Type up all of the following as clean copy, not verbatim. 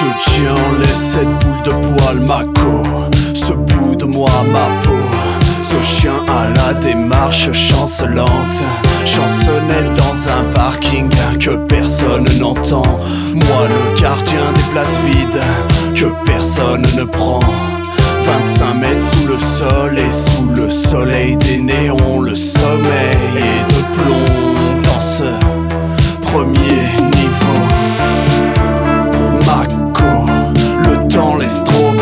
Je tiens les 7 boules de poil, ma co. Ce bout de moi, ma peau. Ce chien à la démarche chancelante, chansonnette dans un parking que personne n'entend. Moi le gardien des places vides que personne ne prend. 25 mètres sous le sol et sous le soleil des néons. Le sommeil est de plomb dans ce premier niveau. Ma co, le temps l'estropie.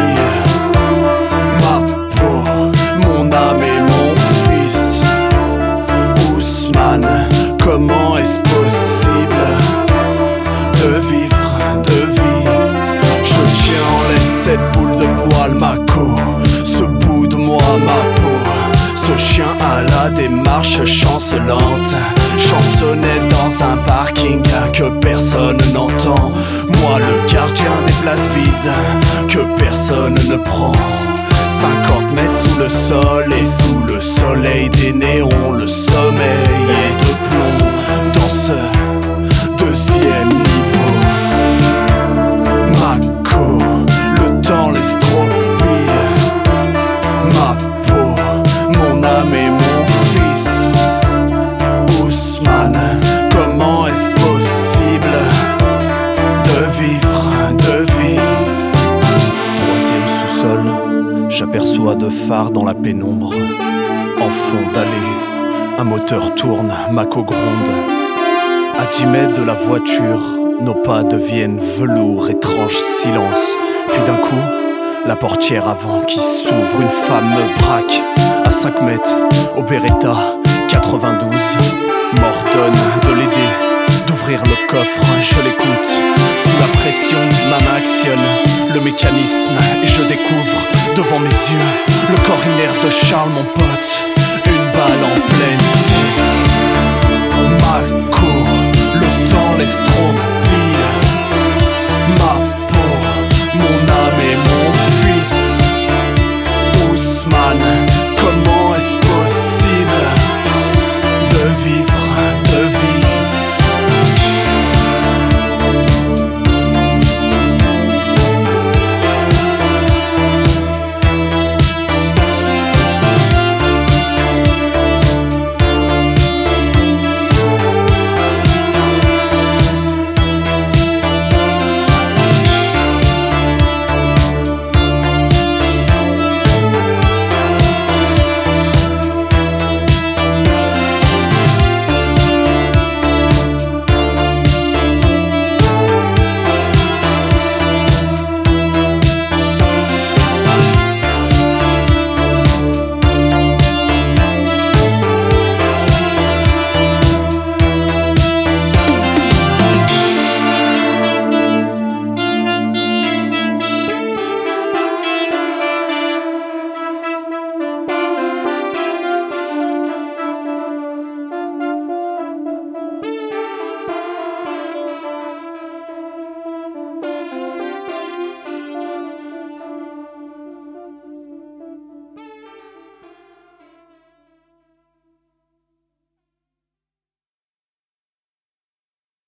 Ma peau, mon âme et mon fils. Ousmane, comment est-ce possible de vivre, de vie? Je tiens en laisse cette boule de poil, ma co. Ce bout de moi, ma peau. Ce chien à la démarche chancelante, chansonnette dans un parking que personne n'entend. Moi le gardien des places vides que personne ne prend. 50 mètres sous le sol et sous le soleil des néons. Le sommeil est de plomb dans ce deuxième niveau. Ma co, le temps l'estropie. Ma peau, mon âme et mon fils. Ousmane, comment est-ce possible de vivre, de vie? Troisième sous-sol, j'aperçois deux phares dans la pénombre. En fond d'allée, un moteur tourne, ma co gronde. À 10 mètres de la voiture, nos pas deviennent velours, étrange silence. Puis d'un coup, la portière avant qui s'ouvre, une femme me braque. À 5 mètres, au Beretta 92, m'ordonne de l'aider, d'ouvrir le coffre, je l'écoute. Sous la pression, ma main actionne le mécanisme et je découvre devant mes yeux le corps inerte de Charles, mon pote. Une balle en pleine tête. Ma co,